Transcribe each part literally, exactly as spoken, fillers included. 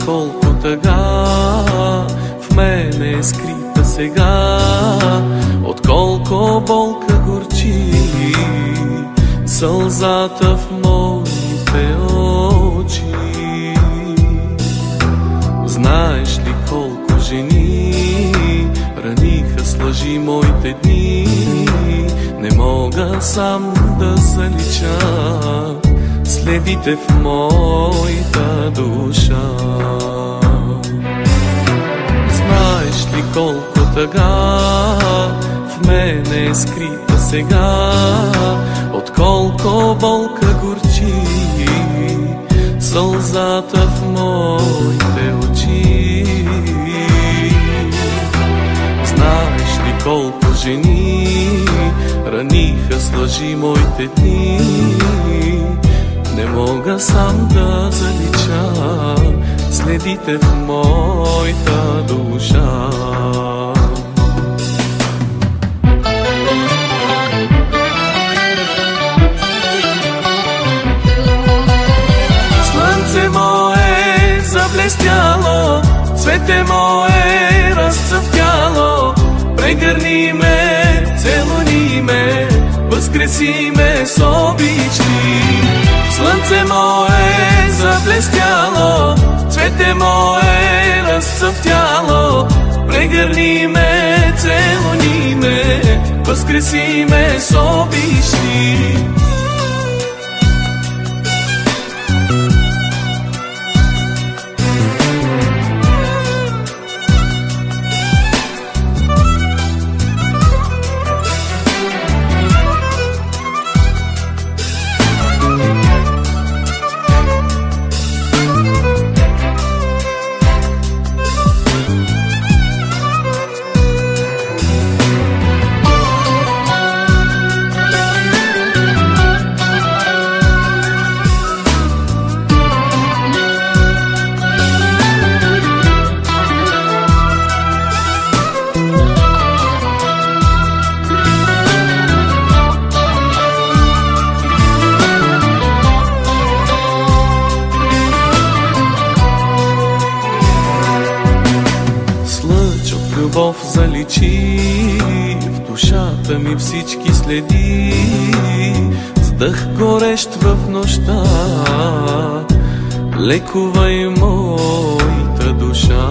колко тъга в мене е скрита сега, от колко болка горчи сълзата в моите очи. Знаеш ли колко жени раниха с лъжи моите дни? Не мога сам да залича следите в моята душа. Знаеш ли колко тъга в мене е скрита сега, от колко болка горчи сълзата в моите очи. Знаеш ли колко жени раниха с лъжи моите дни? Не мога сам да залича следите в моята душа. Слънце мое заблестяло, цвете мое разцъфтяло, прегърни ме, целуни ме, възкреси ме с обични. Слънце мое заблестяло, цвете мое разцъфтяло, прегърни ме, целуни ме, възкреси ме с обични. Любов заличи в душата ми всички следи, с дъх горещ в нощта лекувай моята душа.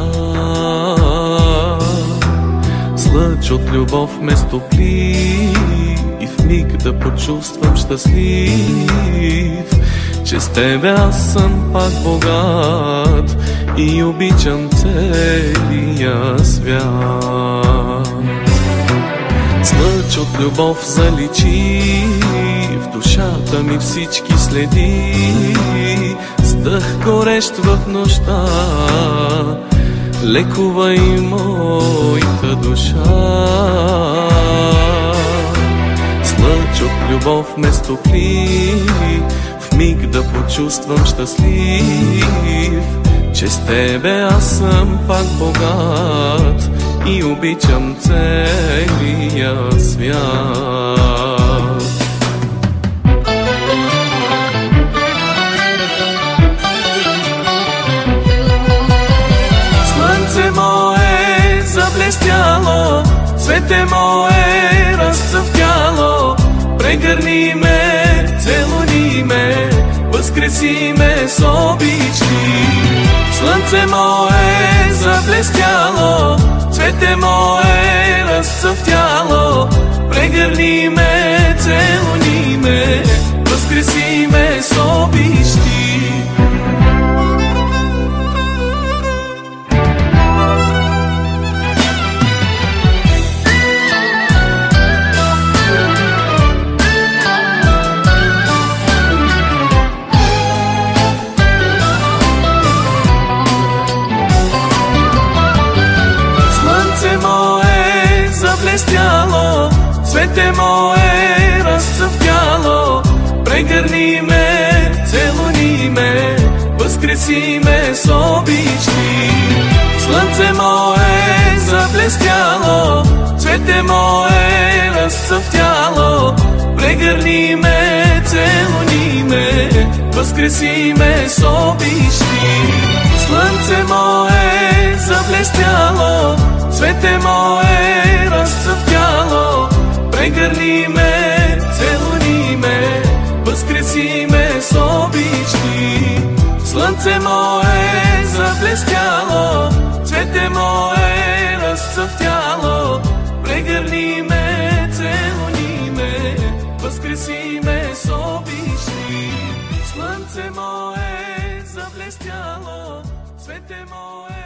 С лъч от любов ме стопли и в миг да почувствам щастлив, че с тебе аз съм пак богат и обичам целия свят. С лъч от любов заличи в душата ми всички следи, с дъх горещ в нощта лекувай моята душа. С лъч от любов ме стопли в миг да почувствам щастлив, че с тебе аз съм пак богат и обичам целия свят. Слънце мое заблестяло, цвете мое разцъфтяло, прегърни ме, целуни ме, възкреси ме с обични. Слънце мое заблестяло, цвете мое разцъфтяло, прегърни ме, целуни ме, възкреси ме с обични. Цвете мое разцъфтяло, прегърни ме, целуни ме, възкреси ме с обични. Слънце мое заблестяло, цвете мое разцъфтяло, прегърни ме, целуни ме, възкреси ме с обични. Слънце zablestjalo, cvete moje rascvtjalo, pregrni me, celuni me, vaskresi me s obički. Slunce moje zablestjalo, cvete moje rascvtjalo, pregrni me, celuni me, vaskresi me s obički. Slunce moje zablestjalo, cvete moje